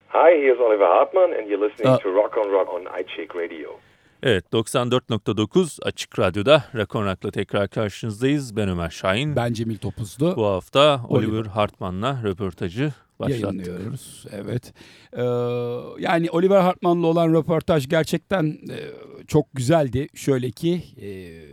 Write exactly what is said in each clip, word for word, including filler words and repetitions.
Hi, here's Oliver Hartmann and you're listening Uh, to Rock on Rock on iCheck Radio. Evet, doksan dört nokta dokuz Açık Radyo'da Rock on Rock'la tekrar karşınızdayız. Ben Ömer Şahin. Ben Cemil Topuzlu. Bu hafta Oliver, Oliver Hartmann'la röportajı başlattık. Yayınlıyoruz. Evet. Ee, yani Oliver Hartmann'la olan röportaj gerçekten e, çok güzeldi. Şöyle ki e,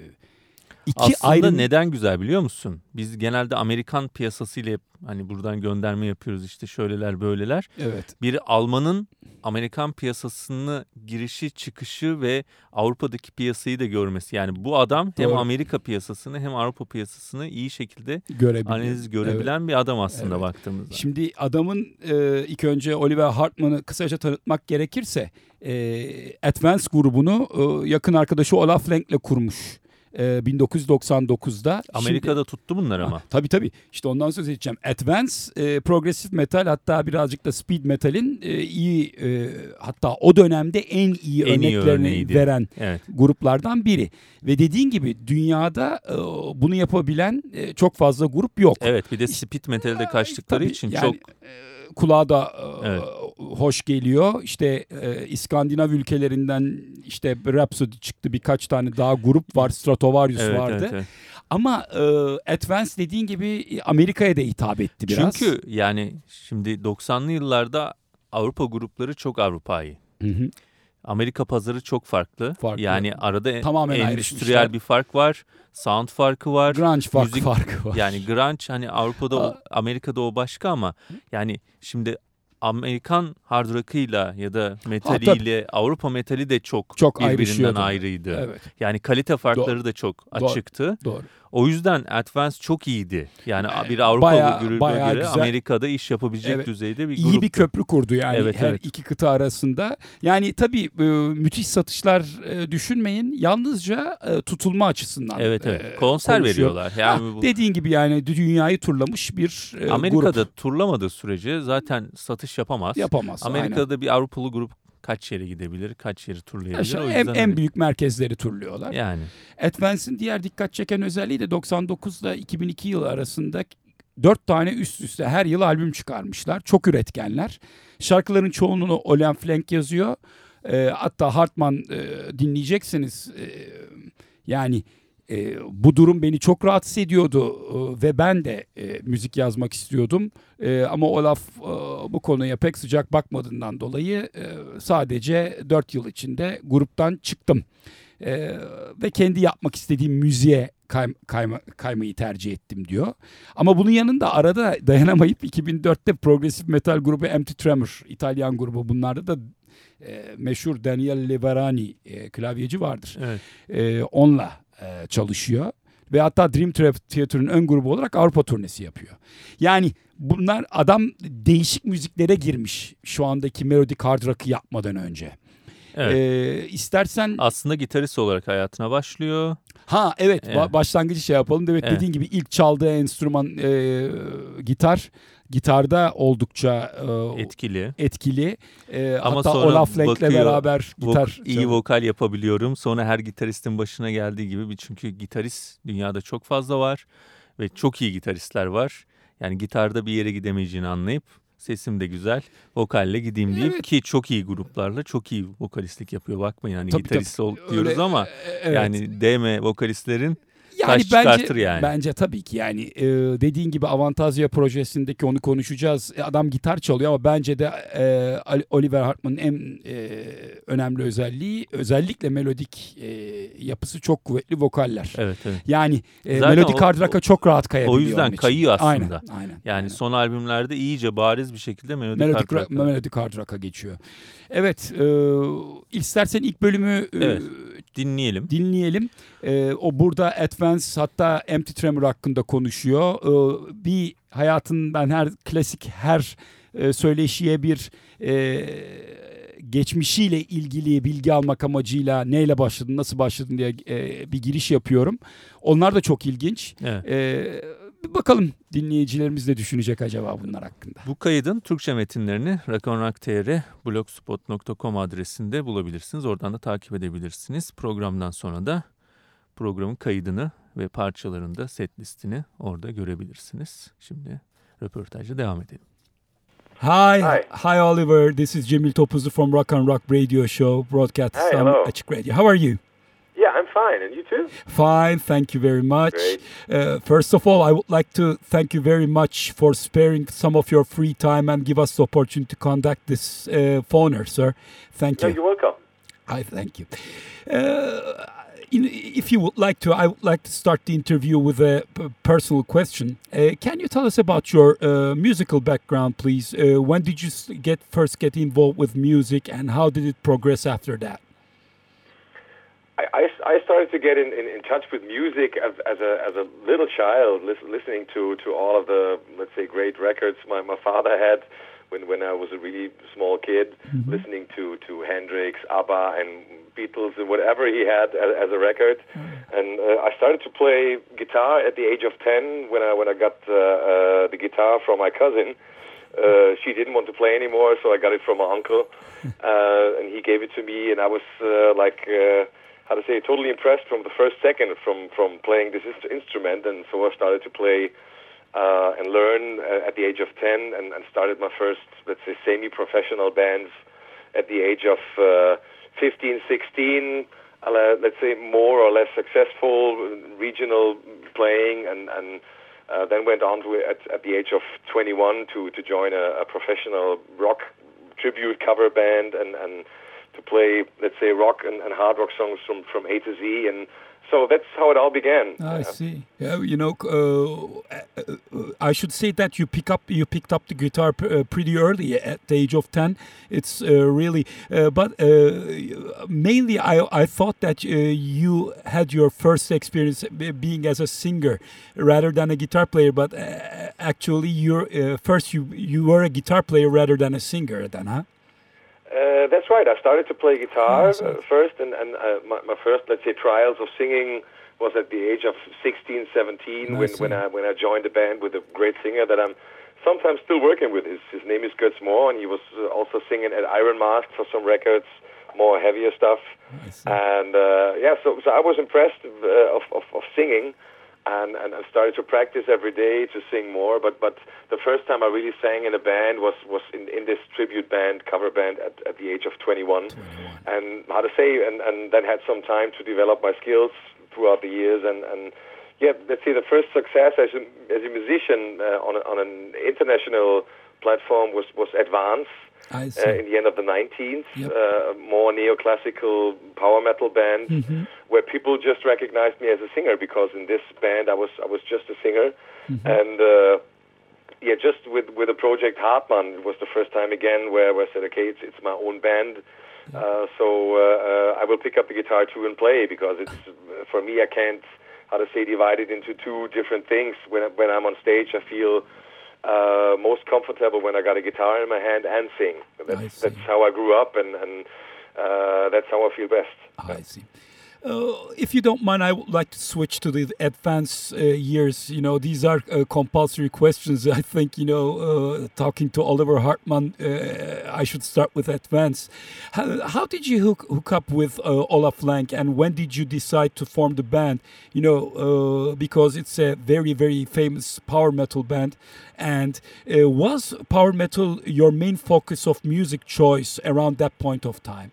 iki Aslında ayrı... neden güzel biliyor musun? Biz genelde Amerikan piyasasıyla hep hani buradan gönderme yapıyoruz işte şöyleler böyleler. Evet. Bir Alman'ın Amerikan piyasasını girişi çıkışı ve Avrupa'daki piyasayı da görmesi. Yani bu adam hem Doğru. Amerika piyasasını hem Avrupa piyasasını iyi şekilde Görebiliyor. analiz görebilen Evet. bir adam aslında Evet. baktığımızda. Şimdi adamın e, ilk önce Oliver Hartmann'ı kısaca tanıtmak gerekirse e, Advance grubunu e, yakın arkadaşı Olaf Lank'le kurmuş. bin dokuz yüz doksan dokuzda. Amerika'da Şimdi, tuttu bunlar ama. Ha, tabii tabii. İşte ondan söz edeceğim. Advance, e, progresif metal hatta birazcık da speed metalin e, iyi e, hatta o dönemde en iyi En iyi örneklerini örneğiydi. veren Evet. gruplardan biri. Ve dediğin gibi dünyada e, bunu yapabilen e, çok fazla grup yok. Evet, bir de speed metal'de kaçtıkları Tabii, için yani, çok e, kulağa da e, Evet. hoş geliyor. İşte e, İskandinav ülkelerinden işte Rhapsody çıktı, birkaç tane daha grup var, Stratovarius evet, vardı. evet, evet. Ama e, Advance dediğin gibi Amerika'ya da hitap etti biraz. Çünkü yani şimdi doksanlı yıllarda Avrupa grupları çok Avrupa'yı. Hı hı. Amerika pazarı çok farklı. Farklı. Yani arada Tamamen endüstriyel ayrışmışlar. bir fark var. Sound farkı var. Grunge fark, müzik- farkı var. Yani grunge hani Avrupa'da, o- Aa. Amerika'da o başka ama yani şimdi Amerikan hard rock'ıyla ya da metaliyle Avrupa metali de çok, Çok birbirinden ayrışıyordu. ayrıydı. Evet, Yani kalite farkları Doğru. da çok Doğru. açıktı. doğru. O yüzden Advance çok iyiydi. Yani bir Avrupa Bayağı- grubuna bayağı göre güzel. Amerika'da iş yapabilecek Evet. düzeyde bir İyi gruptu. bir köprü kurdu yani Evet, her evet. iki kıta arasında. Yani tabii e, müthiş satışlar e, düşünmeyin. Yalnızca e, tutulma açısından. Evet evet. e, Konser konuşuyor. veriyorlar. Yani Ha, bu dediğin gibi yani dünyayı turlamış bir e, Amerika'da grup. turlamadığı sürece zaten satış yapamaz. Yapamaz. Amerika'da aynen. bir Avrupalı grup kaç yere gidebilir, kaç yeri turlayabilir. Aşağı- O en, yüzden en hani- büyük merkezleri turluyorlar. yani Advance'in diğer dikkat çeken özelliği de doksan dokuzla iki bin iki yılı arasında dört tane üst üste her yıl albüm çıkarmışlar. Çok üretkenler. Şarkıların çoğunluğunu Olaf Lank yazıyor. E, hatta Hartmann e, dinleyeceksiniz. E, yani e, bu durum beni çok rahatsız ediyordu e, ve ben de e, müzik yazmak istiyordum. E, ama Olaf e, bu konuya pek sıcak bakmadığından dolayı e, sadece dört yıl içinde gruptan çıktım. Ee, ve kendi yapmak istediğim müziğe kay, kayma, kaymayı tercih ettim diyor. Ama bunun yanında arada dayanamayıp iki bin dörtte progresif metal grubu Empty Tremor, İtalyan grubu, bunlarda da e, meşhur Daniel Leverani e, klavyeci vardır. evet. E, onunla e, çalışıyor. Ve hatta Dream Theater'ın ön grubu olarak Avrupa turnesi yapıyor. Yani bunlar, adam değişik müziklere girmiş şu andaki melodic hard rock'ı yapmadan önce. Evet. Ee, istersen Aslında gitarist olarak hayatına başlıyor. ha evet, Evet. ba- başlangıcı şey yapalım. Evet, Evet. dediğin gibi ilk çaldığı enstrüman e, gitar. Gitarda oldukça e, Etkili. etkili. E, Ama hatta sonra Olaf Lank'le bakıyor, beraber gitar Vok- iyi çalıyor. vokal yapabiliyorum. Sonra her gitaristin başına geldiği gibi bir, çünkü gitarist dünyada çok fazla var ve çok iyi gitaristler var. Yani gitarda bir yere gidemeyeceğini anlayıp sesim de güzel, vokalle gideyim deyip Evet. ki çok iyi gruplarla çok iyi vokalistlik yapıyor. Bakmayın hani Tabii, gitarist tabii. ol diyoruz Öyle, ama e, evet. yani D M vokalistlerin Yani taş bence, çıkartır yani. Bence tabii ki yani e, dediğin gibi Avantazya projesindeki onu konuşacağız. E, adam gitar çalıyor ama bence de e, Oliver Hartmann'ın en e, önemli özelliği özellikle melodik e, yapısı çok kuvvetli vokaller. Evet evet. Yani e, Zaten melodik o- hard rock'a çok rahat kayabiliyor. O yüzden onun için. kayıyor aslında. Aynen, aynen. Yani aynen. son albümlerde iyice bariz bir şekilde melodik Melodik, hard ra- rock'a- melodik hard rock'a geçiyor. Evet, e, istersen ilk bölümü e, Evet. dinleyelim. dinleyelim. Ee, o burada Advance hatta Empty Tremor hakkında konuşuyor. Ee, bir hayatından her klasik her e, söyleşiye bir e, geçmişiyle ilgili bilgi almak amacıyla neyle başladın, nasıl başladın diye e, bir giriş yapıyorum. Onlar da çok ilginç. Evet. Ee, bir bakalım dinleyicilerimiz ne düşünecek acaba bunlar hakkında. Bu kaydın Türkçe metinlerini rock on rock nokta t r blogspot nokta com adresinde bulabilirsiniz. Oradan da takip edebilirsiniz. Programdan sonra da programın kaydını ve parçaların da set listini orada görebilirsiniz. Şimdi röportajla devam edelim. Hi, Hi. hi, Oliver. This is Cemil Topuzlu from Rock and Rock Radio Show, broadcast Hi, on hello. Açık Radio. How are you? Yeah, I'm fine. And you too? Fine, thank you very much. Great. Uh, first of all, I would like to thank you very much for sparing some of your free time and give us the opportunity to conduct this uh, phoner, sir. Thank No, you. you're welcome. I thank you. Uh, in, if you would like to, I would like to start the interview with a p- personal question. Uh, can you tell us about your uh, musical background, please? Uh, when did you s- get first get involved with music, and how did it progress after that? I, I, I started to get in, in, in touch with music as, as a as a little child, lis- listening to, to all of the, let's say, great records my, my father had when, when I was a really small kid, Mm-hmm. listening to, to Hendrix, ABBA, and Beatles, and whatever he had as, as a record. Mm-hmm. And uh, I started to play guitar at the age of ten when I when I got uh, uh, the guitar from my cousin. Uh, she didn't want to play anymore, so I got it from my uncle, uh, and he gave it to me, and I was uh, like, uh, how to say, totally impressed from the first second from, from playing this inst- instrument, and so I started to play uh, and learn uh, at the age of ten, and, and started my first, let's say, semi-professional bands at the age of uh, fifteen, sixteen, uh, let's say more or less successful regional playing, and, and uh, then went on to at, at the age of twenty-one to, to join a, a professional rock tribute cover band and, and to play, let's say, rock and, and hard rock songs from, from A to Z. And so that's how it all began. I Yeah. see. Yeah, you know, uh, uh, I should say that you pick up you picked up the guitar p- uh, pretty early at the age of ten. It's uh, really, uh, but uh, mainly I I thought that uh, you had your first experience b- being as a singer rather than a guitar player. But uh, actually, you're uh, first you you were a guitar player rather than a singer, then, huh? Uh, that's right. I started to play guitar Yes, yes. uh, first, and, and uh, my, my first, let's say, trials of singing was at the age of sixteen, seventeen I when, see. when I when I joined a band with a great singer that I'm sometimes still working with. His, his name is Götz Moore, and he was uh, also singing at Iron Mask for some records, more heavier stuff. I see. And uh, yeah, so so I was impressed uh, of, of of singing, and, and I started to practice every day to sing more. But but the first time I really sang in a band was was in, in this tribute band, cover band at, at the age of twenty-one. twenty-one. And how to say, and, and then had some time to develop my skills throughout the years. And, and yeah, let's say the first success as a, as a musician uh, on, a, on an international platform was, was Advance. I see. Uh, in the end of the nineties, Yep. uh, more neoclassical power metal band, Mm-hmm. where people just recognized me as a singer because in this band I was I was just a singer, Mm-hmm. and uh, yeah, just with with the project Hartmann, it was the first time again where, where I said, okay, it's it's my own band, uh, so uh, uh, I will pick up the guitar too and play because it's for me I can't how to say divide it into two different things. When I- when I'm on stage, I feel uh, most comfortable when I got a guitar in my hand and sing. I That's, see. that's how I grew up, and, and uh, that's how I feel best. I see. Uh, if you don't mind, I would like to switch to the advanced uh, years. You know, these are uh, compulsory questions. I think, you know, uh, talking to Oliver Hartmann, uh, I should start with advanced. How, how did you hook, hook up with uh, Olaf Lank, and when did you decide to form the band? You know, uh, because it's a very, very famous power metal band. And uh, was power metal your main focus of music choice around that point of time?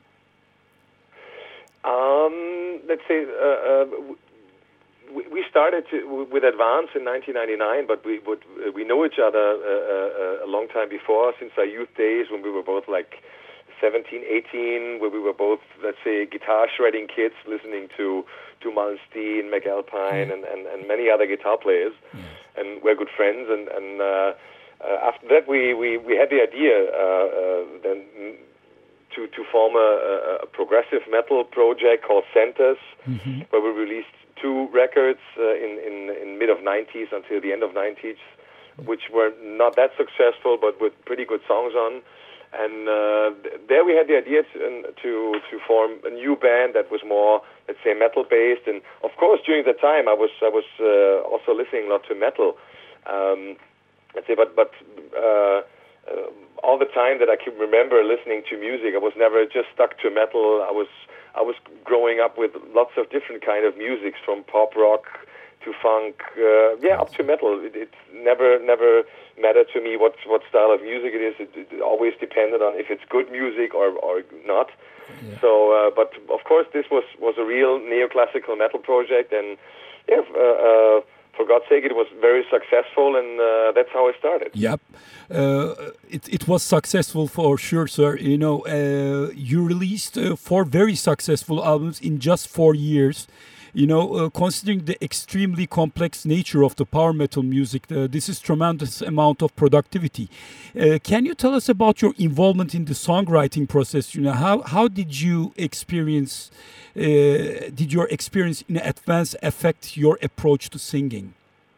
Um, let's say uh, uh, we, we started to, with Advance in nineteen ninety-nine, but we would, uh, we know each other uh, uh, a long time before, since our youth days when we were both like seventeen, eighteen, where we were both, let's say, guitar shredding kids listening to, to Malmsteen, McAlpine, and, and, and many other guitar players, and we're good friends. And, and uh, uh, after that, we, we, we had the idea uh, uh, then to, to form a, a progressive metal project called Centers, Mm-hmm. where we released two records uh, in, in, in mid of nineties until the end of nineties, which were not that successful, but with pretty good songs on. And uh, there we had the idea to, to to form a new band that was more, let's say, metal based. And of course, during that time, I was I was uh, also listening a lot to metal. Um, let's say, but but uh, uh, all the time that I can remember listening to music, I was never just stuck to metal. I was I was growing up with lots of different kind of musics, from pop rock to funk, uh, yeah, up to metal. It, it never never mattered to me what what style of music it is. It, it always depended on if it's good music or or not. Yeah. So, uh, but of course, this was was a real neoclassical metal project, and yeah. Uh, uh, For God's sake, it was very successful, and uh, that's how I started. Yep, uh, it it was successful for sure, sir. You know, uh, you released uh, four very successful albums in just four years. You know, uh, considering the extremely complex nature of the power metal music, uh, this is tremendous amount of productivity. Uh, can you tell us about your involvement in the songwriting process? You know, how how did you experience? Uh, did your experience in advance affect your approach to singing?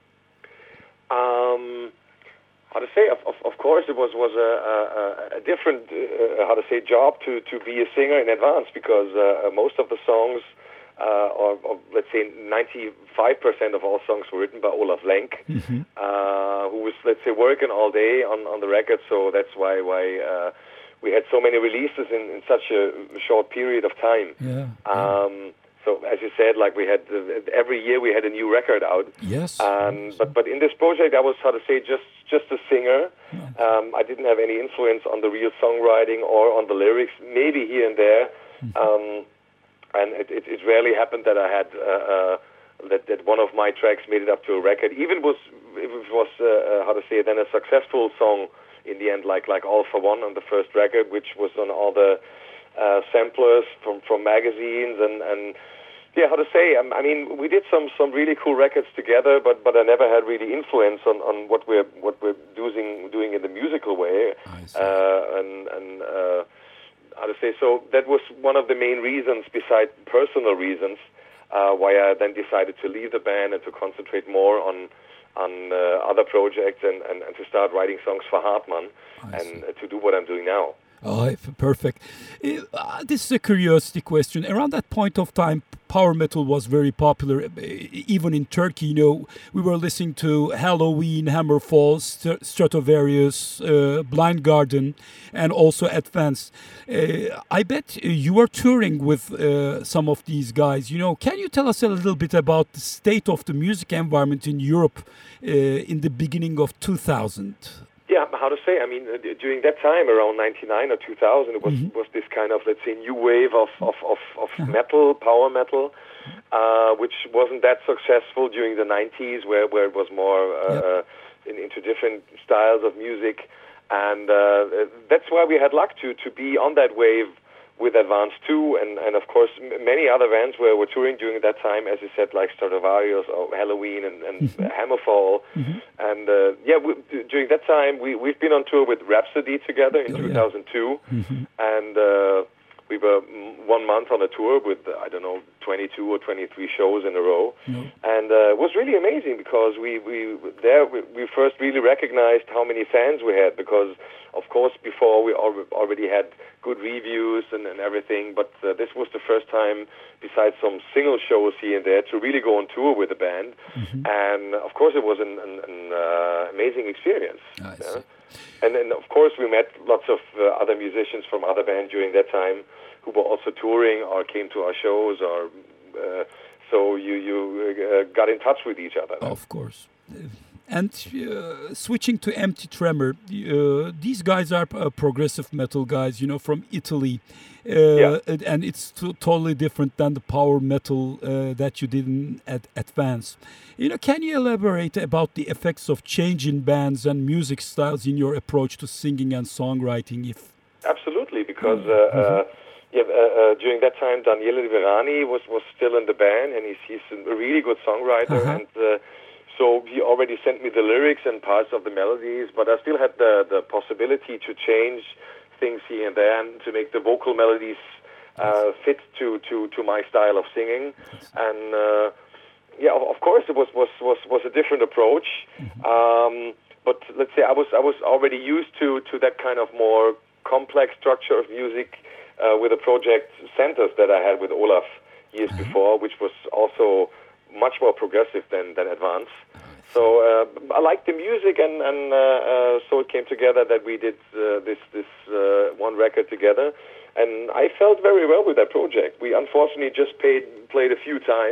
Um, how to say? Of, of, of course, it was was a, a, a different uh, how to say job to, to be a singer in advance, because uh, most of the songs, uh, or, or let's say ninety-five percent of all songs, were written by Olaf Lenk, mm-hmm. uh, who was let's say working all day on, on the record. So that's why why. Uh, We had so many releases in, in such a short period of time. Yeah. Um, so as you said, like we had uh, every year we had a new record out. Yes. Um, but but in this project, I was how to say just just a singer. Um, I didn't have any influence on the real songwriting or on the lyrics. Maybe here and there, mm-hmm. um, and it, it, it rarely happened that I had uh, uh, that that one of my tracks made it up to a record. Even was if it was uh, how to say then a successful song. In the end, like like All for One on the first record, which was on all the uh, samplers from, from magazines, and, and yeah, how to say? I, I mean, we did some, some really cool records together, but, but I never had really influence on, on what we're what we're doing doing in the musical way, uh, and and uh, how to say? So that was one of the main reasons, besides personal reasons, uh, why I then decided to leave the band and to concentrate more on. on uh, other projects and, and, and to start writing songs for Hartmann and uh, to do what I'm doing now. Oh, perfect. Uh, this is a curiosity question. Around that point of time, power metal was very popular, even in Turkey. You know, we were listening to Halloween, Hammerfall, St- Stratovarius, uh, Blind Guardian, and also Advance. Uh, I bet you were touring with uh, some of these guys. You know, can you tell us a little bit about the state of the music environment in Europe uh, in the beginning of two thousand? Yeah, how to say? I mean, uh, during that time, around ninety-nine or two thousand, it was mm-hmm. was this kind of, let's say, new wave of of of, of uh-huh. metal, power metal, uh, which wasn't that successful during the nineties, where where it was more uh, yep. in, into different styles of music, and uh, that's why we had luck to to be on that wave with Advance two, and, and of course m- many other bands were, were touring during that time, as you said, like Stratovarius or Halloween and, and mm-hmm. Hammerfall. Mm-hmm. And uh, yeah, we, during that time, we, we've been on tour with Rhapsody together in oh, two thousand two. Yeah. Mm-hmm. And uh, we were one month on a tour with, I don't know, twenty-two or twenty-three shows in a row. No. And uh, it was really amazing because we, we there we, we first really recognized how many fans we had, because of course before we al- already had good reviews and, and everything, but uh, this was the first time, besides some single shows here and there, to really go on tour with the band. Mm-hmm. And of course it was an, an, an uh, amazing experience. I yeah? And then of course we met lots of uh, other musicians from other bands during that time who were also touring or came to our shows, or uh, so you you uh, got in touch with each other. Of course. And uh, switching to Empty Tremor, uh, these guys are uh, progressive metal guys, you know, from Italy. Uh, yeah. And it's t- totally different than the power metal uh, that you did in at Advance. You know, can you elaborate about the effects of change in bands and music styles in your approach to singing and songwriting? If Absolutely, because uh, mm-hmm. uh, yeah, uh, uh, during that time, Daniele Liverani was, was still in the band, and he's, he's a really good songwriter, uh-huh. and uh, so he already sent me the lyrics and parts of the melodies, but I still had the, the possibility to change things here and there and to make the vocal melodies uh, fit to, to, to my style of singing. And uh, yeah, of course it was, was, was, was a different approach. Mm-hmm. Um, but let's say I was I was already used to, to that kind of more complex structure of music uh, with the project Centers that I had with Olaf years mm-hmm. before, which was also much more progressive than, than Advance. So uh, I liked the music, and, and uh, uh, so it came together that we did uh, this this uh, one record together. And I felt very well with that project. We unfortunately just paid, played a few times,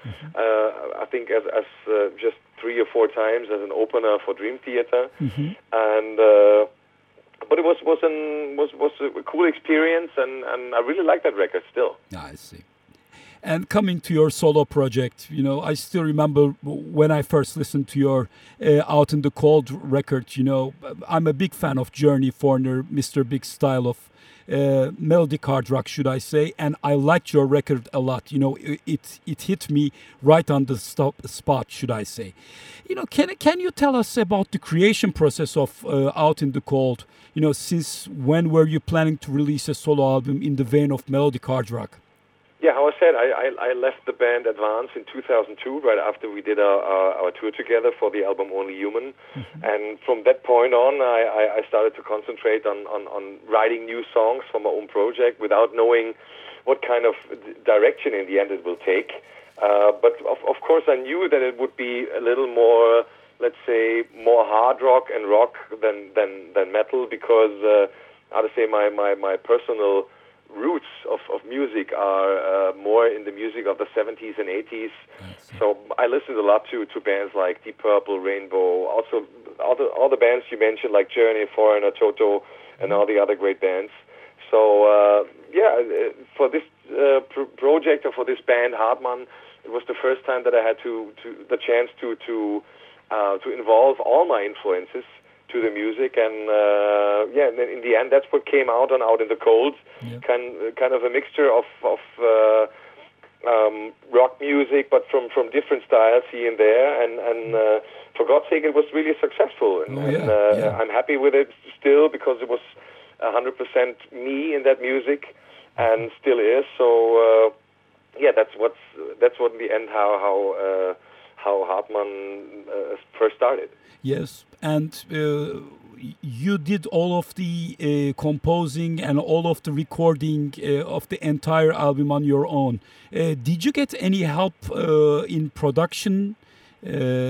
Mm-hmm. Uh, I think as, as uh, just three or four times as an opener for Dream Theater, mm-hmm. and uh, but it was was an was was a cool experience, and, and I really like that record still. I see. And coming to your solo project, you know, I still remember when I first listened to your uh, Out in the Cold record. You know, I'm a big fan of Journey, Foreigner, Mister Big style of uh, melodic hard rock, should I say? And I liked your record a lot. You know, it it, it hit me right on the stop, spot, should I say? You know, can can you tell us about the creation process of uh, Out in the Cold? You know, since when were you planning to release a solo album in the vein of melodic hard rock? Yeah, how I said, I, I, I left the band Advance in two thousand two, right after we did our, our, our tour together for the album Only Human. Mm-hmm. And from that point on, I, I started to concentrate on, on, on writing new songs for my own project without knowing what kind of direction in the end it will take. Uh, but of, of course, I knew that it would be a little more, let's say, more hard rock and rock than, than, than metal, because, uh, how to say, my, my, my personal roots of, of music are uh, more in the music of the seventies and eighties. So I listened a lot to, to bands like Deep Purple, Rainbow, also all the, all the bands you mentioned like Journey, Foreigner, Toto, and all the other great bands. So uh, yeah, for this uh, pr- project or for this band, Hartmann, it was the first time that I had to, to the chance to to uh, to involve all my influences to the music, and uh, yeah, and in the end, that's what came out on Out in the Cold, yeah. kind kind of a mixture of of uh, um, rock music, but from, from different styles here and there, and and uh, for God's sake, it was really successful, and, oh, yeah. and uh, yeah. I'm happy with it still because it was one hundred percent me in that music, and still is. So uh, yeah, that's what's that's what in the end how how uh, how Hartmann uh, first started. Yes, and uh, you did all of the uh, composing and all of the recording uh, of the entire album on your own. Uh, did you get any help uh, in production uh,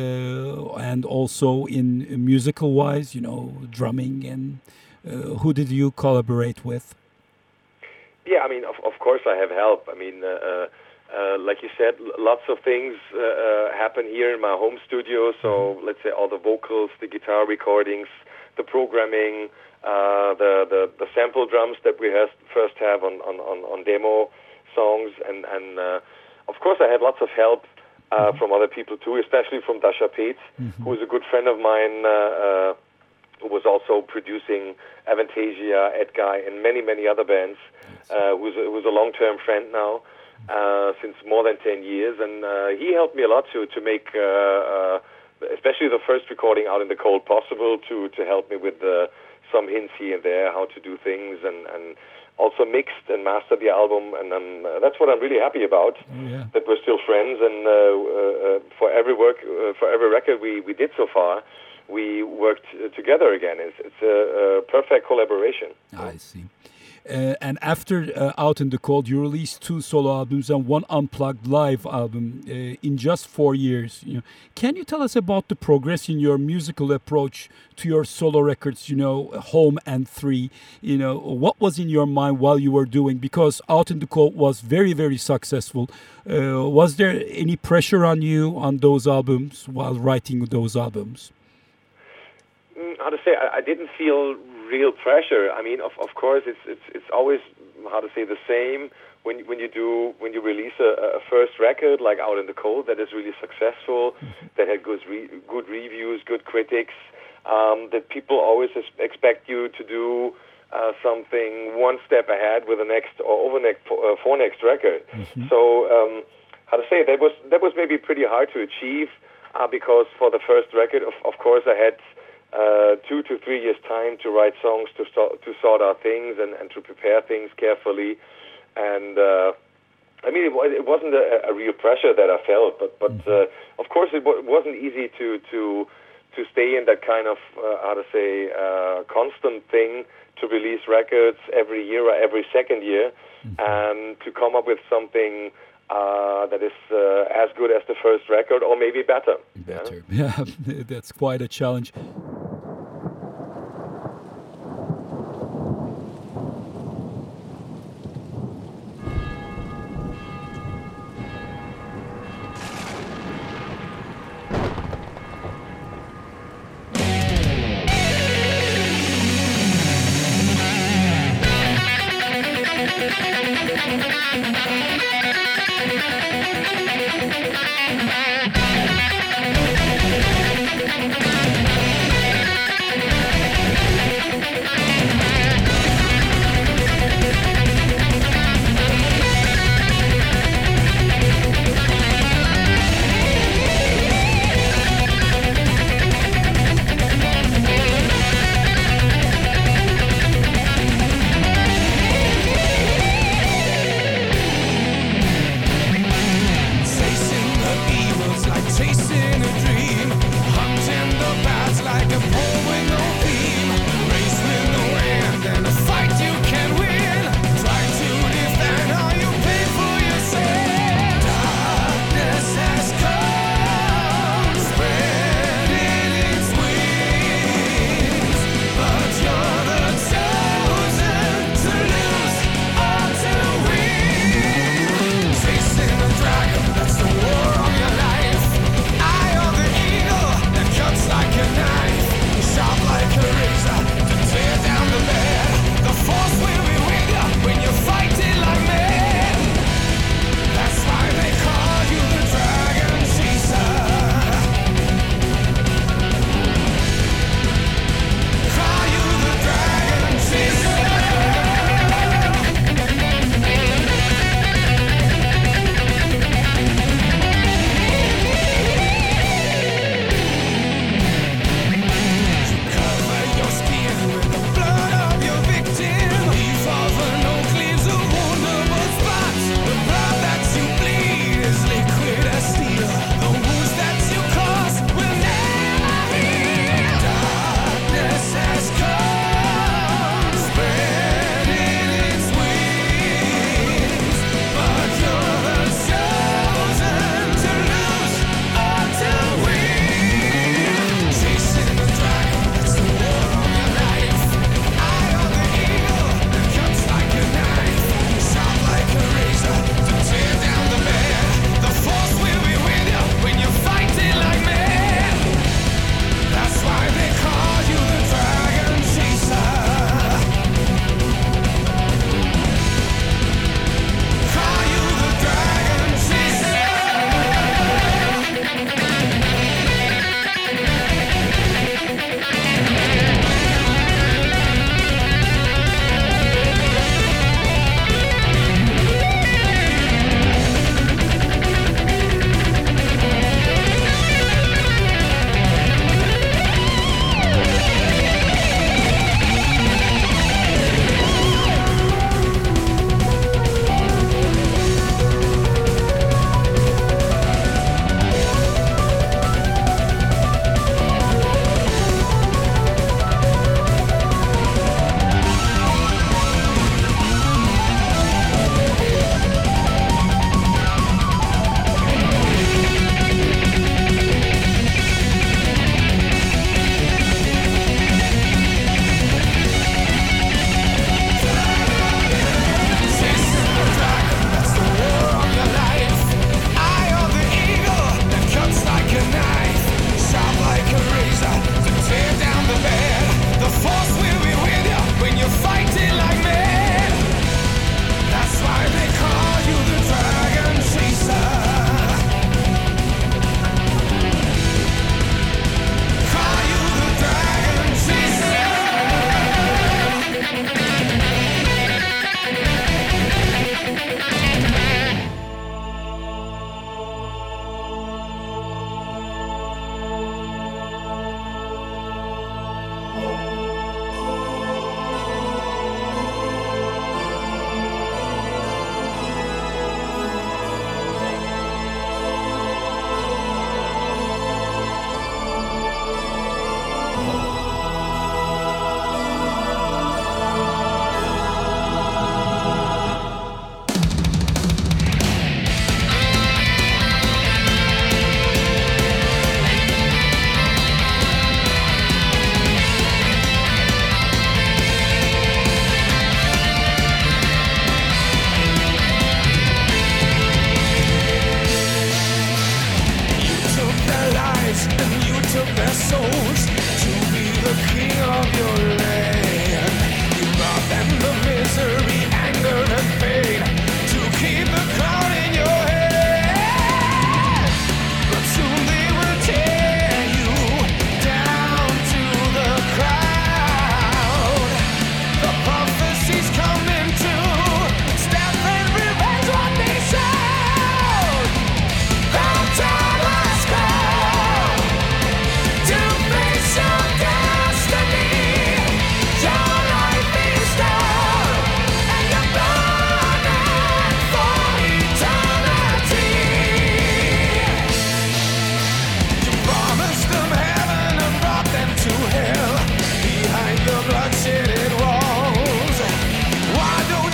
and also in uh, musical wise, you know, drumming, and uh, who did you collaborate with? Yeah, I mean, of, of course I have help. I mean, uh, Uh, like you said, lots of things uh, uh, happen here in my home studio. So mm-hmm. let's say all the vocals, the guitar recordings, the programming, uh, the, the the sample drums that we has, first have on, on, on, on demo songs, and and uh, of course I had lots of help uh, mm-hmm. from other people too, especially from Dasha Pate, mm-hmm. who is a good friend of mine, uh, uh, who was also producing Avantasia, Edguy, and many many other bands. Uh, who's a, who's a long-term friend now. Uh, since more than ten years, and uh, he helped me a lot to to make, uh, uh, especially the first recording Out in the Cold possible, to to help me with uh, some hints here and there how to do things, and, and also mixed and mastered the album, and um, uh, that's what I'm really happy about. Oh, yeah. That we're still friends, and uh, uh, for every work, uh, for every record we, we did so far, we worked uh, together again. It's it's a, a perfect collaboration. I see. Uh, and after uh, Out in the Cold, you released two solo albums and one unplugged live album uh, in just four years. You know, can you tell us about the progress in your musical approach to your solo records? You know, Home and Three. You know, what was in your mind while you were doing? Because Out in the Cold was very, very successful. Uh, was there any pressure on you on those albums while writing those albums? Mm, how to say? I, I didn't feel real pressure. I mean, of of course, it's it's it's always, how to say, the same when when you do when you release a, a first record like Out in the Cold that is really successful, mm-hmm. that had good re- good reviews, good critics, um, that people always expect you to do uh, something one step ahead with the next or over next uh, for next record. Mm-hmm. So um, how to say, that was that was maybe pretty hard to achieve uh, because for the first record, of of course, I had Uh, two to three years' time to write songs, to start, to sort out things, and, and to prepare things carefully. And uh, I mean, it, it wasn't a, a real pressure that I felt, but but uh, of course it, w- it wasn't easy to to to stay in that kind of uh, how to say uh, constant thing, to release records every year or every second year, mm-hmm. and to come up with something Uh, that is uh, as good as the first record, or maybe better. Better, yeah, yeah. That's quite a challenge.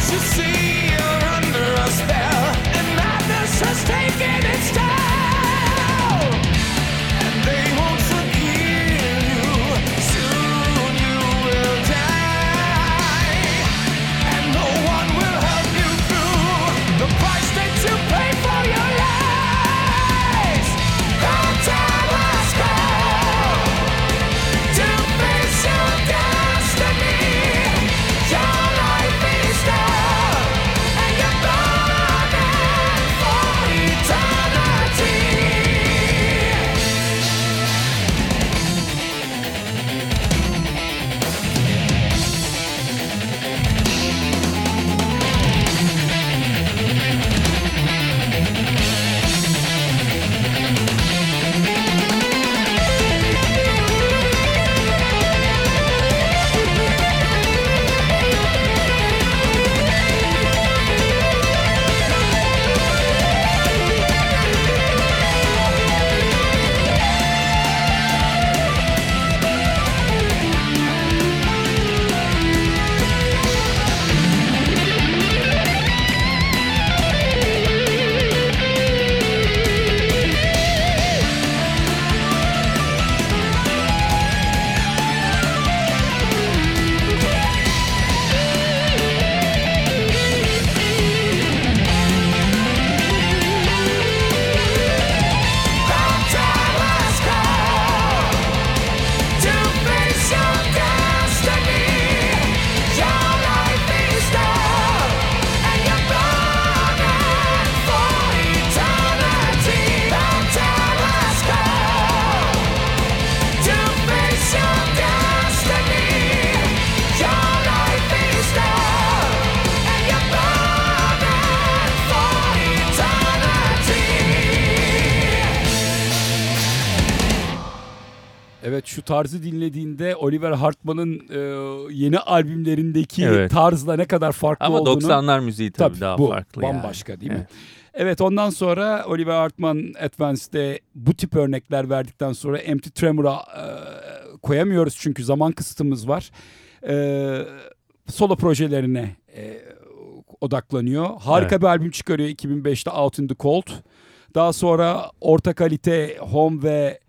Can't you see you're under a spell, and madness has taken its toll, and they won't forgive you. Soon you will die, and no one will help you through the price that you pay for your lies. The time has come to face your destiny. Your life is done, and you're burning for eternity. Evet, şu tarzı dinlediğinde Oliver Hartman'ın e, yeni albümlerindeki Evet. tarzla ne kadar farklı Ama olduğunu. doksanlar müziği tabii, Tabii, daha bu farklı bambaşka yani. değil mi? Evet. Evet, ondan sonra Oliver Hartman Advance'de bu tip örnekler verdikten sonra Empty Tremor'a e, koyamıyoruz çünkü zaman kısıtımız var. E, solo projelerine e, odaklanıyor. Harika Evet. bir albüm çıkarıyor iki bin beşte, Out in the Cold. Daha sonra orta kalite Home ve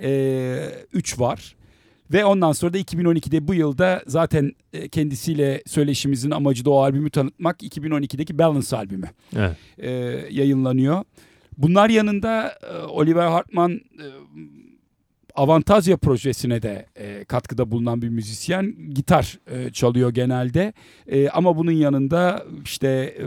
e, üç var. Ve ondan sonra da iki bin on ikide bu yılda zaten e, kendisiyle söyleşimizin amacı da o albümü tanıtmak. iki bin on ikideki Balance albümü Evet. e, yayınlanıyor. Bunlar yanında e, Oliver Hartman e, Avantazya projesine de e, katkıda bulunan bir müzisyen. Gitar e, çalıyor genelde. E, ama bunun yanında işte e,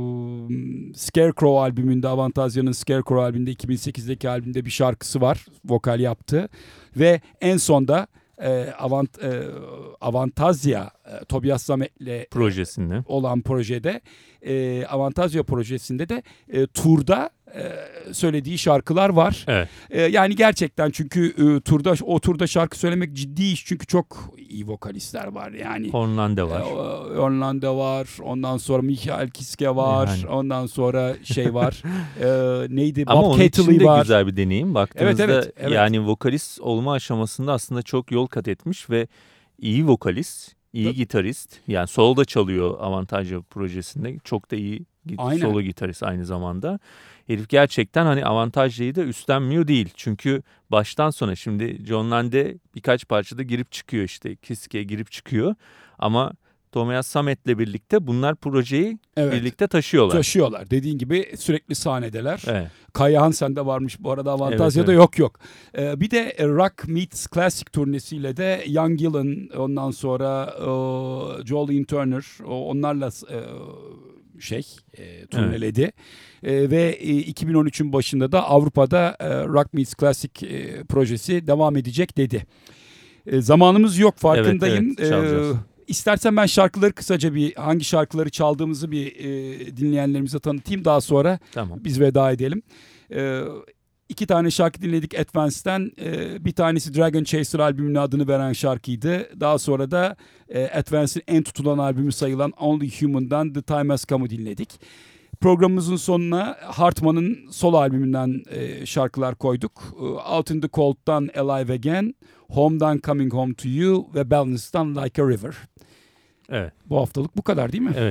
Scarecrow albümünde, Avantazya'nın Scarecrow albümünde, iki bin sekizdeki albümde bir şarkısı var. Vokal yaptı. Ve en sonda e, Avant, e, Avantazya e, Tobias Sammet'le Projesinde. olan projede, e, Avantazya projesinde de e, turda e, söylediği şarkılar var. Evet. E, yani gerçekten çünkü e, turda o turda şarkı söylemek ciddi iş, çünkü çok iyi vokalistler var yani. Hornlande var. E, Orlando var, ondan sonra Michael Kiske var, Yani. ondan sonra şey var. e, neydi? Ama Bob onun için Catley de var. güzel bir deneyim. Baktığınızda Evet, evet, evet. yani vokalist olma aşamasında aslında çok yol kat etmiş ve iyi vokalist, iyi Tabii. gitarist. Yani solo da çalıyor Avantajya projesinde. Çok da iyi git- Aynen. solo gitarist aynı zamanda. Herif gerçekten hani Avantajya'yı da üstlenmiyor değil. Çünkü baştan sona şimdi John Lande birkaç parçada girip çıkıyor işte. Kiske girip çıkıyor. Ama Tobias Sammet'le birlikte bunlar projeyi Evet. birlikte taşıyorlar. Taşıyorlar. Dediğin gibi sürekli sahnedeler. Evet. Kaya Hansen'de varmış bu arada, Avantazya'da Evet, evet. yok yok. Ee, bir de Rock Meets Classic turnesiyle de Young Gillan, ondan sonra e, Jolene Turner, o, onlarla e, şey e, turneledi. E, ve e, iki bin on üçün başında da Avrupa'da e, Rock Meets Classic e, projesi devam edecek dedi. E, zamanımız yok, farkındayım. Evet, evet, çalacağız. E, İstersen ben şarkıları kısaca bir hangi şarkıları çaldığımızı bir e, dinleyenlerimize tanıtayım. Daha sonra Tamam. biz veda edelim. E, iki tane şarkı dinledik Advance'den. E, bir tanesi Dragon Chaser albümünün adını veren şarkıydı. Daha sonra da e, Advance'in en tutulan albümü sayılan Only Human'dan The Time Has Come'u dinledik. Programımızın sonuna Hartman'ın solo albümünden e, şarkılar koyduk. E, Out in the Cold'dan Alive Again, Home'dan Coming Home to You ve Balance'dan Like a River. Evet. Bu haftalık bu kadar değil mi? Evet.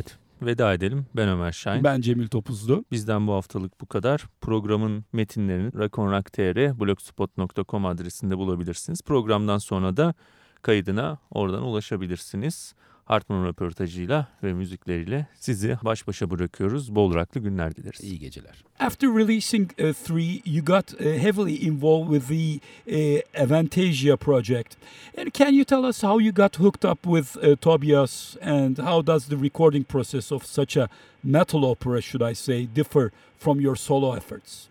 veda edelim. Ben Ömer Şahin. Ben Cemil Topuzlu. Bizden bu haftalık bu kadar. Programın metinlerini rock'n'rock nokta tr blogspot nokta com adresinde bulabilirsiniz. Programdan sonra da kaydına oradan ulaşabilirsiniz. Hartman röportajıyla ve müzikleriyle sizi baş başa bırakıyoruz. Bol rock'lı günler dileriz. İyi geceler. After releasing uh, Three, you got uh, heavily involved with the uh, Avantasia project. And can you tell us how you got hooked up with uh, Tobias, and how does the recording process of such a metal opera, should I say, differ from your solo efforts?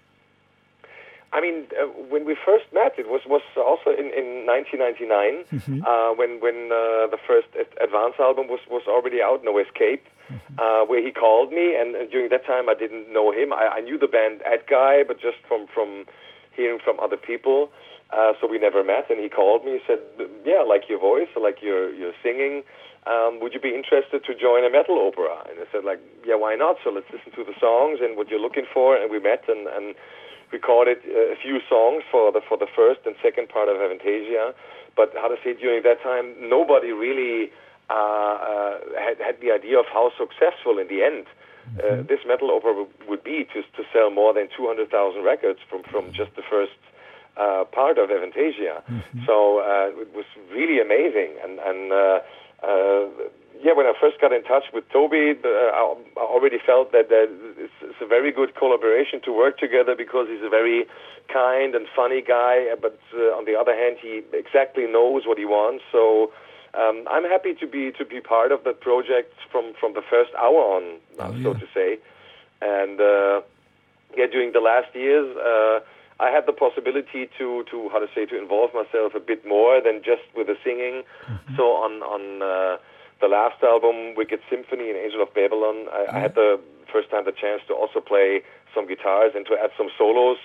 I mean, uh, when we first met, it was, was also in, in nineteen ninety-nine, mm-hmm. uh, when when uh, the first Advance album was, was already out, No Escape, mm-hmm. uh, where he called me, and, and during that time I didn't know him. I, I knew the band Ad Guy, but just from, from hearing from other people, uh, so we never met, and he called me, he said, yeah, I like your voice, I like your, your singing, um, would you be interested to join a metal opera? And I said, like, yeah, why not? So let's listen to the songs and what you're looking for, and we met, and... and recorded a few songs for the for the first and second part of Avantasia, but how to say, during that time, nobody really uh, uh, had, had the idea of how successful in the end mm-hmm. uh, this metal opera would be to to sell more than two hundred thousand records from, from just the first uh, part of Avantasia. Mm-hmm. So uh, it was really amazing, and and uh, uh, yeah, when I first got in touch with Toby, uh, I, I already felt that, that it's, it's a very good collaboration to work together, because he's a very kind and funny guy, but uh, on the other hand, he exactly knows what he wants. So um, I'm happy to be to be part of that project from, from the first hour on, oh, yeah. so to say. And uh, yeah, during the last years, uh, I had the possibility to, to how to say to involve myself a bit more than just with the singing. Mm-hmm. So on on. Uh, The last album, Wicked Symphony and Angel of Babylon, I, I had the first time the chance to also play some guitars and to add some solos,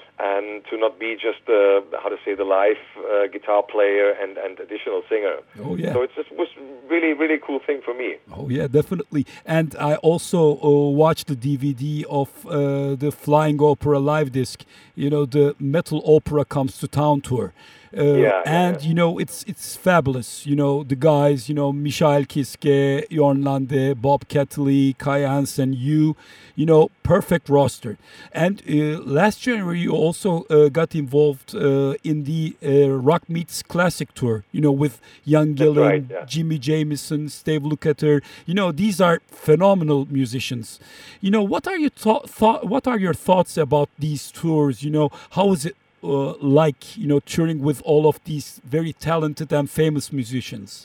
and to not be just the, how to say, the live uh, guitar player and, and additional singer. Oh, yeah. So it just was really, really cool thing for me. Oh, yeah, definitely. And I also uh, watched the D V D of uh, the Flying Opera live disc, you know, the Metal Opera Comes to Town tour. Uh, yeah, and yeah. you know, it's it's fabulous. You know, the guys, you know, Michael Kiske, Jörn Lande, Bob Catley, Kai Hansen, you, you know, perfect roster. And uh, last January, you also uh, got involved uh, in the uh, Rock Meets Classic tour. You know, with Ian Gillan, right, yeah. Jimmy Jamison, Steve Lukather. You know, these are phenomenal musicians. You know, what are your th- th- what are your thoughts about these tours? You know, how is it? Uh, like, you know, touring with all of these very talented and famous musicians?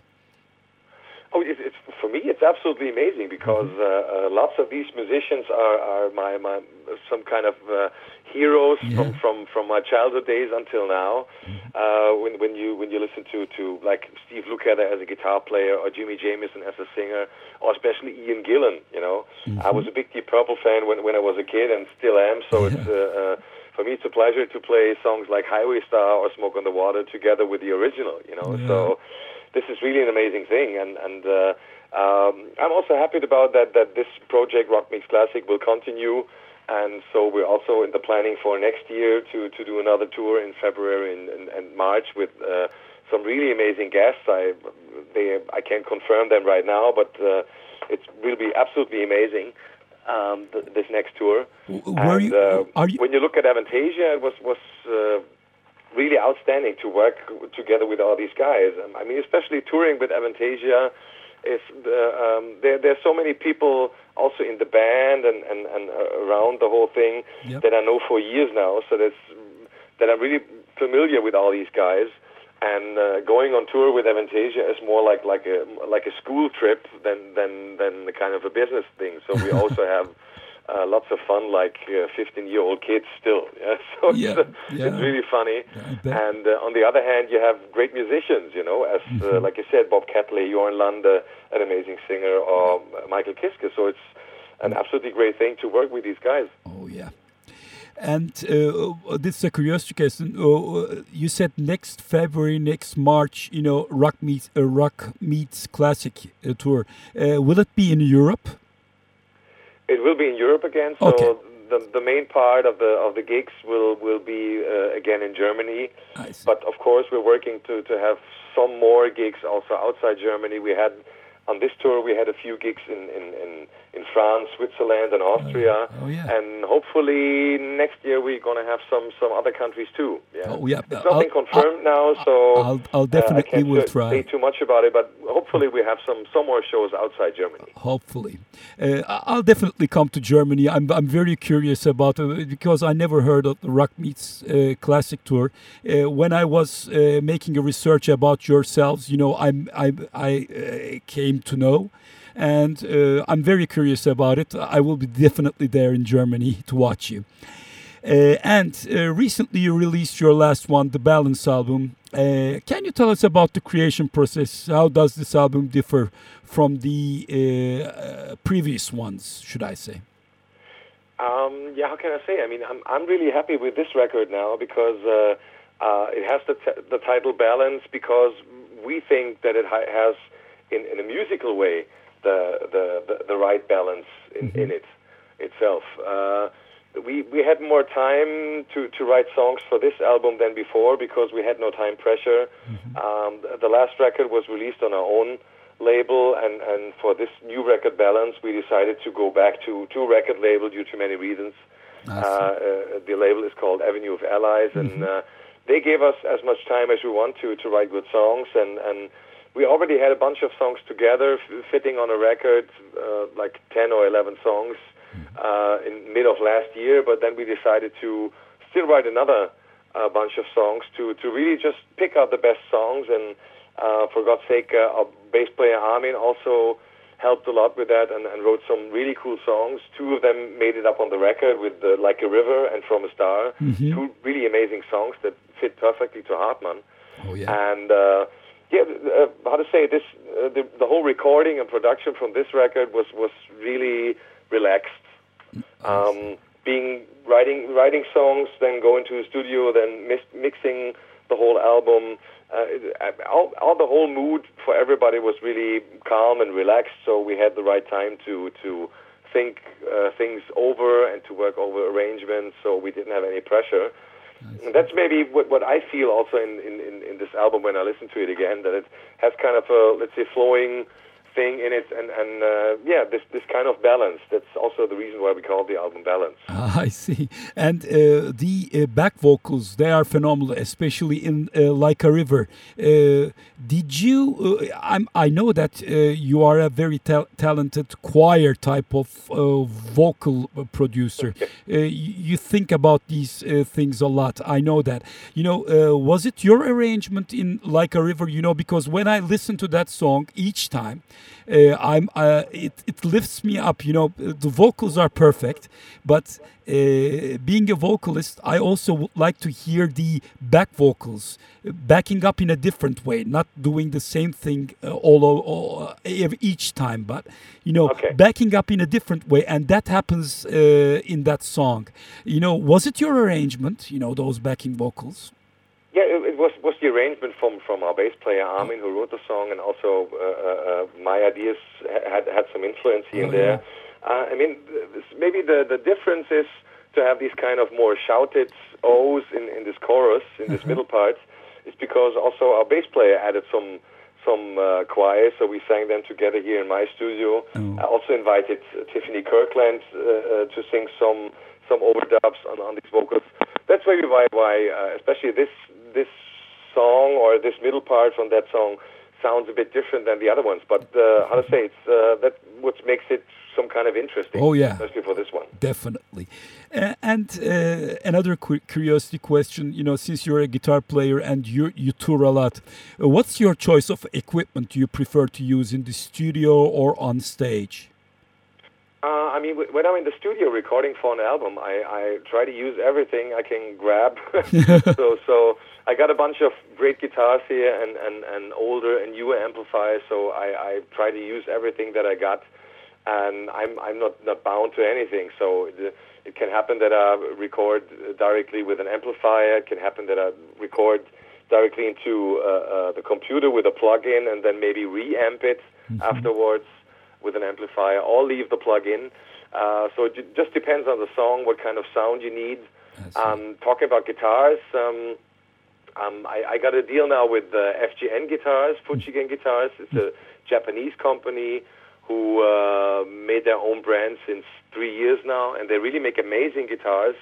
Oh, it's, it's for me, it's absolutely amazing, because mm-hmm. uh, uh, lots of these musicians are, are my, my some kind of uh, heroes yeah. from, from, from my childhood days until now. Mm-hmm. Uh, when when you when you listen to, to like Steve Lukather as a guitar player, or Jimmy Jamison as a singer, or especially Ian Gillan, you know, mm-hmm. I was a big Deep Purple fan when when I was a kid, and still am. So yeah. it's. Uh, uh, For me, it's a pleasure to play songs like Highway Star or Smoke on the Water together with the original, you know. Yeah. So this is really an amazing thing. And, and uh, um, I'm also happy about that, that this project, Rock Meets Classic, will continue. And so we're also in the planning for next year to, to do another tour in February and, and, and March with uh, some really amazing guests. I, they, I can't confirm them right now, but uh, it will be absolutely amazing. Um, th- this next tour. Were and, you, uh, are you... when you look at Avantasia, it was was uh, really outstanding to work together with all these guys. Um, I mean, especially touring with Avantasia, is the, um, there. There's so many people also in the band and and, and uh, around the whole thing yep. that I know for years now. So that's that I'm really familiar with all these guys. And uh, going on tour with Avantasia is more like like a like a school trip than than than the kind of a business thing. So we also have uh, lots of fun, like fifteen-year-old uh, kids still. Yeah, so yeah, it's, uh, yeah. it's really funny. Yeah, and uh, on the other hand, you have great musicians. You know, as mm-hmm. uh, like you said, Bob Catley, Jörn Lande, an amazing singer, or Michael Kiske. So it's an absolutely great thing to work with these guys. Oh yeah. And uh, this is a curiosity question. Uh, you said next February, next March, you know, Rock Meets uh, Rock Meets Classic uh, tour. Uh, will it be in Europe? It will be in Europe again. So okay. the the main part of the of the gigs will will be uh, again in Germany. But of course, we're working to to have some more gigs also outside Germany. We had on this tour we had a few gigs in, in, in, in France, Switzerland, and Austria. Oh, yeah. And hopefully next year we're going to have some, some other countries too. Yeah. Oh, yeah. It's nothing I'll- confirmed now, so I'll, I'll uh, I definitely can't will say- try. say too much about it, but hopefully we have some, some more shows outside Germany. Hopefully, uh, I- I'll definitely come to Germany. I'm I'm very curious about it because I never heard of the Rock Meets uh, Classic Tour. Uh, when I was uh, making a research about yourselves, you know, I'm I I uh, came to know, and uh, I'm very curious about it. I will be definitely there in Germany to watch you. Uh, and uh, recently you released your last one, the Balance album. Uh, can you tell us about the creation process? How does this album differ from the uh, uh, previous ones, should I say? Um, yeah, how can I say? I mean, I'm I'm really happy with this record now because uh, uh, it has the t- the title Balance, because we think that it ha- has, in, in a musical way, the the, the, the right balance in, Mm-hmm. in it itself. Uh, we we had more time to, to write songs for this album than before because we had no time pressure. Mm-hmm. Um, the, the last record was released on our own label, and, and for this new record Balance, we decided to go back to, to a record label due to many reasons. I Uh, see. uh, the label is called Avenue of Allies, and uh, they gave us as much time as we want to to write good songs, and, and we already had a bunch of songs together, f- fitting on a record, uh, like ten or eleven songs uh, in mid of last year, but then we decided to still write another uh, bunch of songs to, to really just pick out the best songs, and uh, for God's sake, uh, our bass player Armin also helped a lot with that and, and wrote some really cool songs. Two of them made it up on the record with uh, Like a River and From a Star, two really amazing songs that fit perfectly to Hartmann. Oh, yeah. And uh, yeah, uh, how to say this? Uh, the, the whole recording and production from this record was, was really relaxed. Um, being writing writing songs, then going to a studio, then mis- mixing the whole album. Uh, it- all, all the whole mood for everybody was really calm and relaxed. So we had the right time to to think uh, things over and to work over arrangements. So we didn't have any pressure. And that's maybe what, what I feel also in, in, in, in this album when I listen to it again, that it has kind of a, let's say, flowing thing in it, and, and uh, yeah, this this kind of balance. That's also the reason why we call the album Balance. Ah, I see. And uh, the uh, back vocals, they are phenomenal, especially in uh, Like a River. Uh, did you, uh, I'm, I know that uh, you are a very ta- talented choir type of uh, vocal uh, producer. uh, you, you think about these uh, things a lot. I know that. You know, uh, was it your arrangement in Like a River? You know, because when I listen to that song each time, Uh, I'm. Uh, it it lifts me up. You know, the vocals are perfect, but uh, being a vocalist, I also would like to hear the back vocals uh, backing up in a different way, not doing the same thing uh, all, all, all uh, each time, but you know, Okay. backing up in a different way, and that happens uh, in that song. You know, was it your arrangement? You know, those backing vocals. Yeah, it, it was was the arrangement from, from our bass player Armin, who wrote the song, and also uh, uh, uh, my ideas ha- had had some influence here Oh, and there. Uh, I mean, th- this, maybe the, the difference is to have these kind of more shouted O's in, in this chorus, in this middle part, is because also our bass player added some some uh, choir, so we sang them together here in my studio. Oh. I also invited uh, Tiffany Kirkland uh, uh, to sing some some overdubs on, on these vocals. That's maybe why, why uh, especially this this song or this middle part from that song sounds a bit different than the other ones. But uh, how to say, it's uh, that what makes it some kind of interesting. Oh, yeah. Especially for this one. Definitely. Uh, and uh, another cu- curiosity question, you know, since you're a guitar player and you you tour a lot, uh, what's your choice of equipment you prefer to use in the studio or on stage? Uh, I mean, w- when I'm in the studio recording for an album, I, I try to use everything I can grab. so so I got a bunch of great guitars here and, and, and older and newer amplifiers, so I, I try to use everything that I got, and I'm I'm not, not bound to anything. So it, it can happen that I record directly with an amplifier. It can happen that I record directly into uh, uh, the computer with a plug-in and then maybe reamp it afterwards with an amplifier, or leave the plug-in. Uh, so it j- just depends on the song, what kind of sound you need. Um, talking about guitars, um, um, I, I got a deal now with uh, F G N guitars, Fujigen guitars. It's a Japanese company who uh, made their own brand since three years now, and they really make amazing guitars.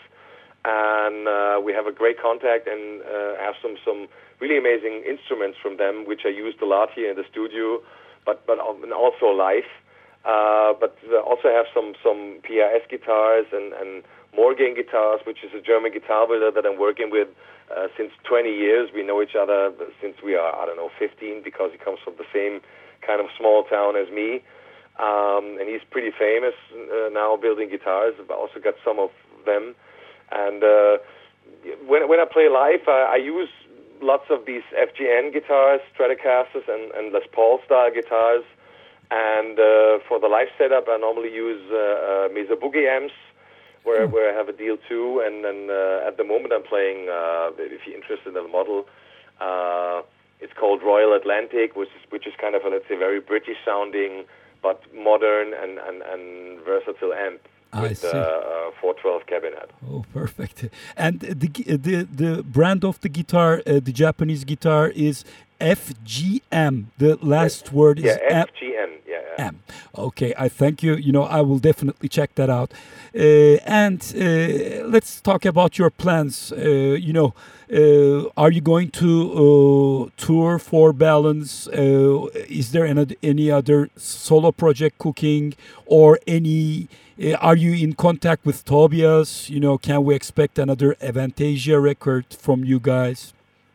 And uh, we have a great contact and uh, have some, some really amazing instruments from them, which I used a lot here in the studio, but but also live. Uh, but also have some, some P R S guitars and, and Morgan guitars, which is a German guitar builder that I'm working with uh, since twenty years. We know each other since we are, I don't know, fifteen, because he comes from the same kind of small town as me. Um, and he's pretty famous uh, now building guitars. I've also got some of them. And uh, when when I play live, I, I use lots of these F G N guitars, Stratocasters, and, and Les Paul style guitars. And uh, for the live setup, I normally use uh, uh, Mesa Boogie amps, where, where I have a deal too. And then uh, at the moment, I'm playing, uh, if you're interested in the model, uh, it's called Royal Atlantic, which is, which is kind of a, let's say, very British sounding, but modern and, and, and versatile amp. I With see. uh, uh, four twelve cabinet. Oh, perfect. And the gi- the the brand of the guitar, uh, the Japanese guitar, is F G M. The last word is Yeah, M. F G M. Yeah, yeah. M. Okay, I thank you. You know, I will definitely check that out. Uh, and uh, let's talk about your plans. Uh, you know, uh, are you going to uh, tour for Balance? Uh, is there any, any other solo project cooking, or any? Uh, are you in contact with Tobias? You know, can we expect another Avantasia record from you guys?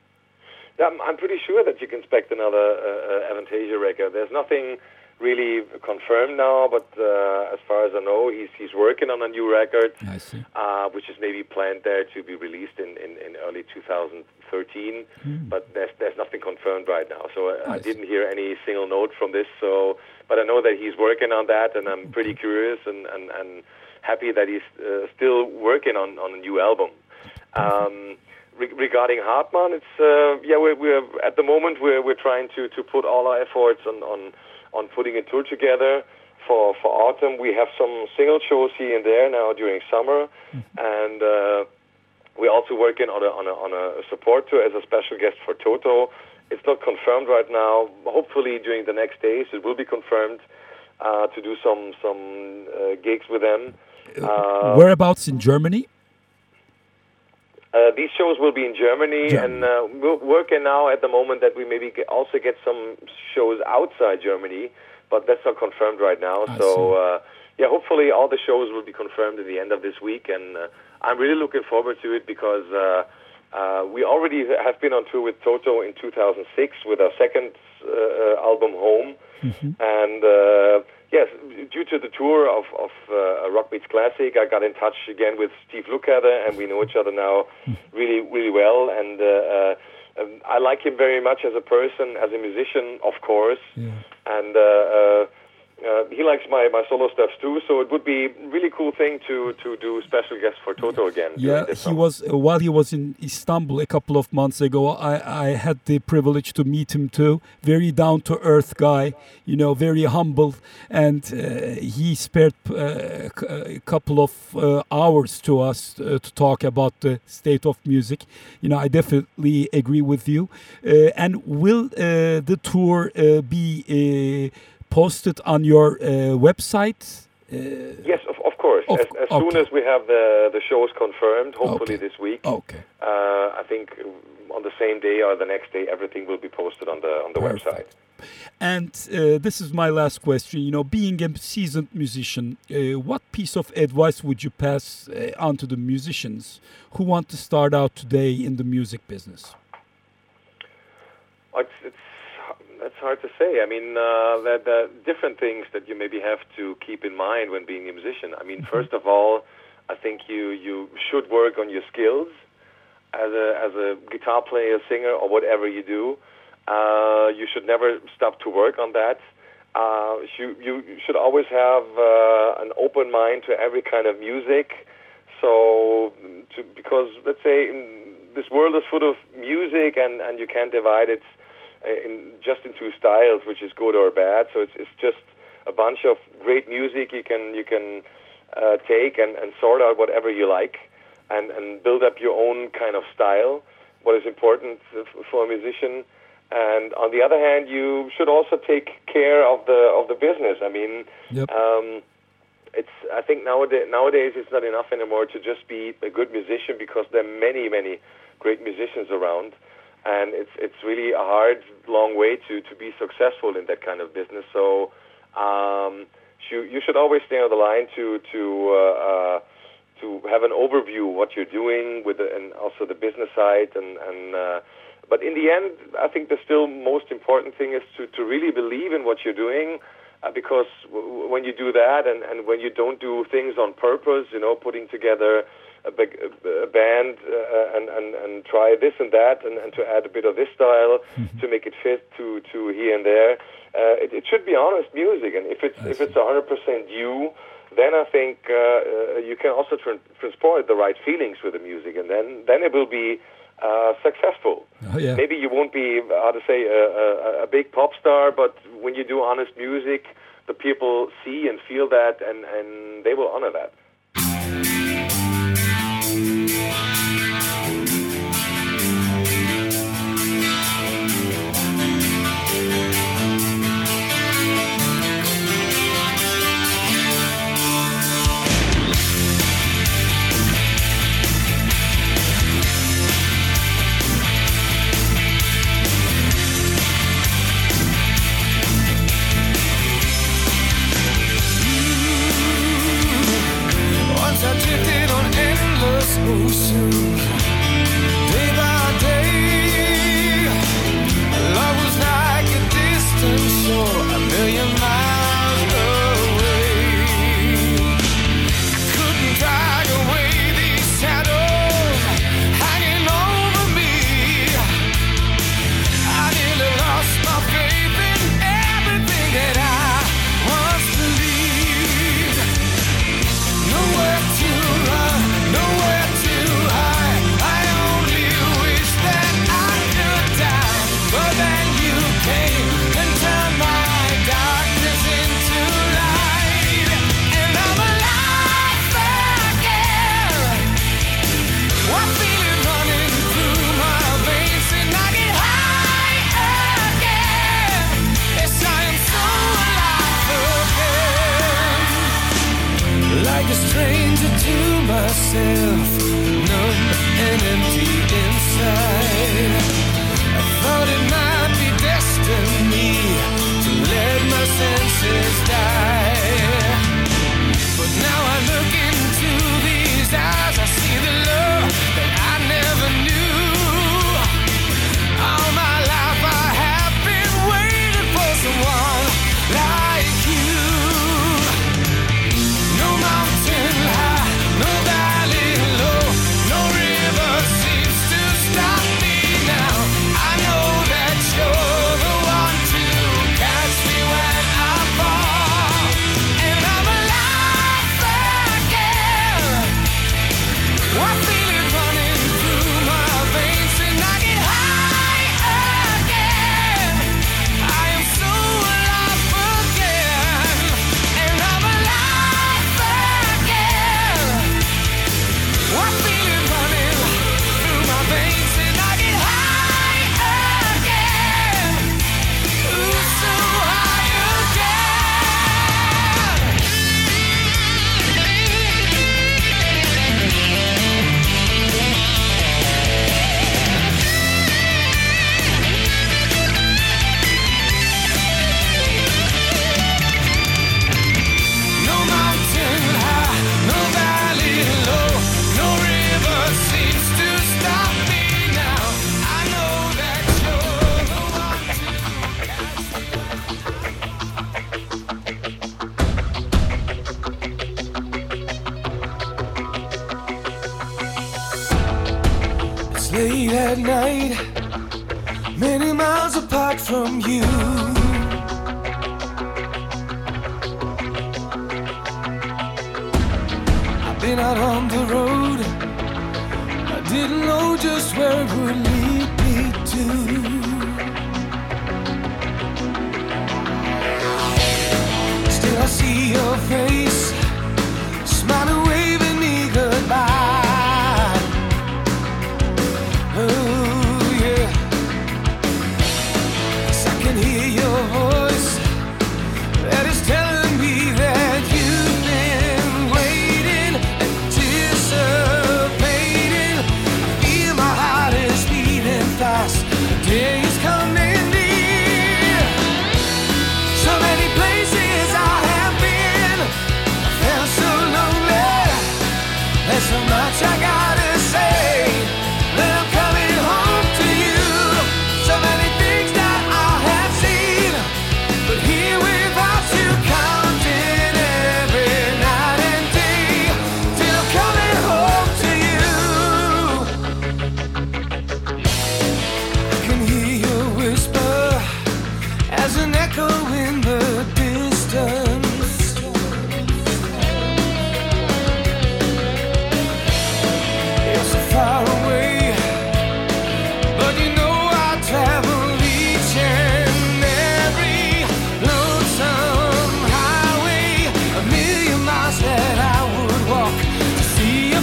I'm, I'm pretty sure that you can expect another uh, Avantasia record. There's nothing really confirmed now, but uh, as far as I know, he's he's working on a new record, I see. uh, which is maybe planned there to be released in, in, in early two thousand thirteen. Hmm. But there's there's nothing confirmed right now, so I, I I see. didn't hear any single note from this. So, but I know that he's working on that, and I'm pretty curious and and, and happy that he's uh, still working on, on a new album. Um, re- regarding Hartmann, it's uh, yeah, we're, we're at the moment we're we're trying to, to put all our efforts on, on on putting a tour together for for autumn. We have some single shows here and there now during summer, and uh, we're also working on a on a on a support tour as a special guest for Toto. It's not confirmed right now. Hopefully, during the next days, it will be confirmed uh, to do some some uh, gigs with them. Uh, Whereabouts in Germany? Uh, these shows will be in Germany, Germany. and uh, we're working now at the moment that we maybe get, also get some shows outside Germany, but that's not confirmed right now. I so, uh, yeah, hopefully all the shows will be confirmed at the end of this week, and uh, I'm really looking forward to it because uh, uh, we already have been on tour with Toto in two thousand six with our second uh, album, Home, and uh, yes, due to the tour of, of uh, Rock Meets Classic, I got in touch again with Steve Lukather, and we know each other now really, really well. And uh, uh, um, I like him very much as a person, as a musician, of course. Yeah. And uh, uh, uh, he likes my, my solo stuff too. So it would be a really cool thing to, to do special guests for Toto again. during Yeah, this he summer. was uh, while he was in Istanbul a couple of months ago. I, I had the privilege to meet him too. Very down to earth guy, you know, very humble, and uh, he spared uh, c- a couple of uh, hours to us uh, to talk about the state of music. You know, I definitely agree with you. Uh, and will uh, the tour uh, be uh, posted on your uh, website? Uh, Yes, of, of course. Of- as as soon okay. as we have the, the shows confirmed, hopefully Okay. this week. okay. Uh, I think uh, on the same day or the next day, everything will be posted on the on the website. Perfect. And uh, this is my last question. You know, being a seasoned musician, uh, what piece of advice would you pass uh, on to the musicians who want to start out today in the music business? It's, it's that's hard to say. I mean, uh, there, there are different things that you maybe have to keep in mind when being a musician. I mean, first of all, I think you you should work on your skills as a as a guitar player, singer, or whatever you do. Uh, you should never stop to work on that. Uh, you, you should always have uh, an open mind to every kind of music. So, to, because let's say in, this world is full of music, and, and you can't divide it in, just into styles, which is good or bad. So it's it's just a bunch of great music you can you can uh, take and, and sort out whatever you like, and, and build up your own kind of style. What is important for a musician. And on the other hand, you should also take care of the of the business. I mean, Yep. um, it's. I think nowadays nowadays it's not enough anymore to just be a good musician, because there are many many great musicians around, and it's it's really a hard, long way to, to be successful in that kind of business. So um, you you should always stay on the line to to uh, uh, to have an overview of what you're doing with the, and also the business side and and. Uh, But in the end, I think the still most important thing is to, to really believe in what you're doing, uh, because w- when you do that, and, and when you don't do things on purpose, you know, putting together a, big, a band uh, and, and, and try this and that, and, and to add a bit of this style to make it fit to, to here and there, uh, it, it should be honest music. And if it's if it's one hundred percent you, then I think uh, uh, you can also tr- transport the right feelings with the music, and then, then it will be Uh, successful. Oh, yeah. Maybe you won't be, how to say, a, a, a big pop star, but when you do honest music, the people see and feel that, and, and they will honor that. Once I drifted on endless oceans, day by day. Love was like a distant shore, a million miles away. Couldn't drag away these shadows hanging over me. I nearly lost my faith in everything that I once believed. Nowhere to run, nowhere to hide. I only wish that I could die. But then you came and turned my darkness into light, and I'm alive again. One feeling running through my veins, and I get high again. Yes, I am so alive again. Like a stranger to myself, numb and empty inside. I thought it might be destiny to let my senses die. But now I look into these eyes, I see the love that I never knew. All my life I have been waiting for someone like you. No mountain high, no valley low, no river seems to stop me now. I know that you're the one to catch me when I fall, and I'm alive again. I feel it running through my veins, and I get high again. I am so alive again, and I'm alive again. I feel it running through my veins, and I get high again. Ooh, so high again. No mountain high, no valley low, no river seems to stop me now. I know that you're the one to catch me. It's late at night, many miles apart from you. I've been out on the road, I didn't know just where it would lead me to. Still I see your face, smiling, waving me goodbye. Oh yeah.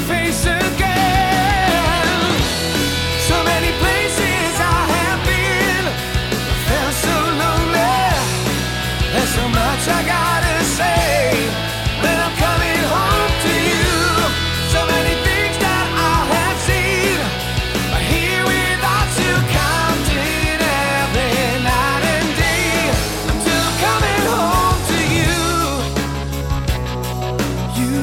face again. So many places I have been, felt so lonely. There's so much I gotta say when I'm coming home to you. So many things that I have seen, but here without you, counting every night and day until coming home to you. You,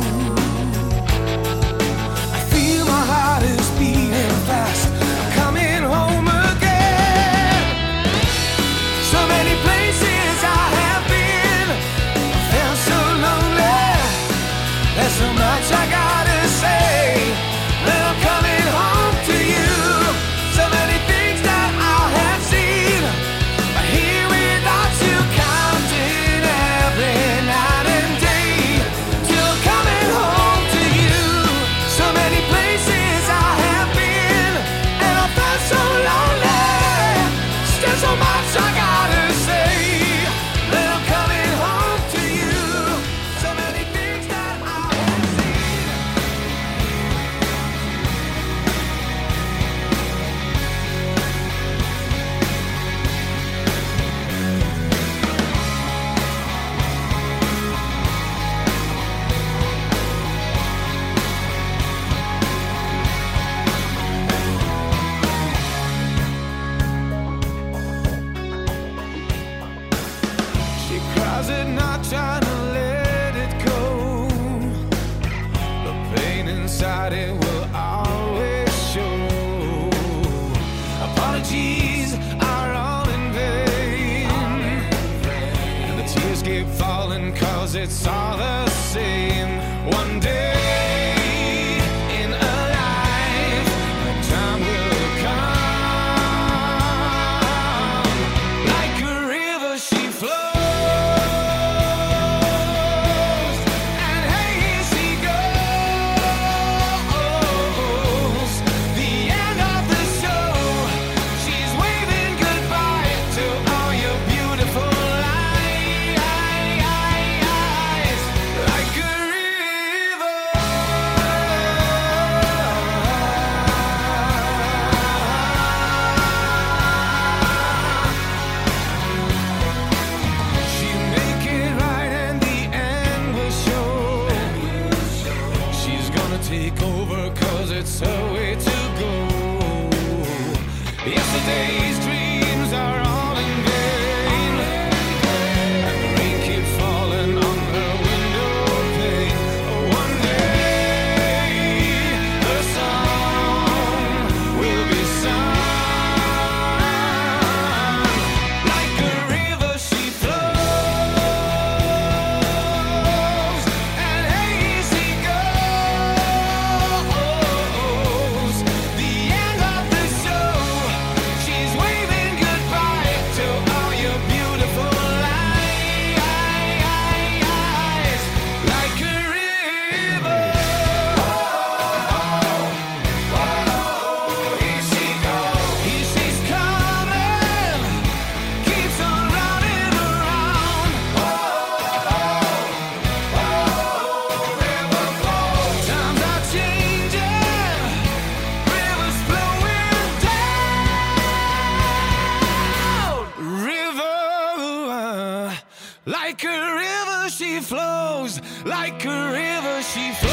I feel my heart is beating fast. I'm coming home again. So many places I have been, felt so lonely. There's so much I gotta say when I'm coming home to you. So many things that I have seen, but here without you, counting every night and day till coming home to you. So many places I have been, and I felt so lonely. Still so much I gotta say when I'm coming home to you. So many things that I have seen. She cries at night trying to let it go. The pain inside it will always show. Apologies are all in vain, and the tears keep falling cause it's all the same. One day in a life, the time will come. Like a river she flows, and hey, here she goes. The end of the show, she's waving goodbye to all your beautiful eyes. Like a river, she'll make it right and the end will show. She's gonna take over cause it's her way to go. Yesterday's dreams are all in vain, and the rain keeps falling on her window pane. One day her song will be sung. Like a river she flows, and hey, here she goes. The end of the show, she's waving goodbye to all your beautiful eyes. Like a river, here she goes. Here she's coming, keeps on running around. River flows, times are changing, rivers flowing down. River, like a river she flows, like a river she flows.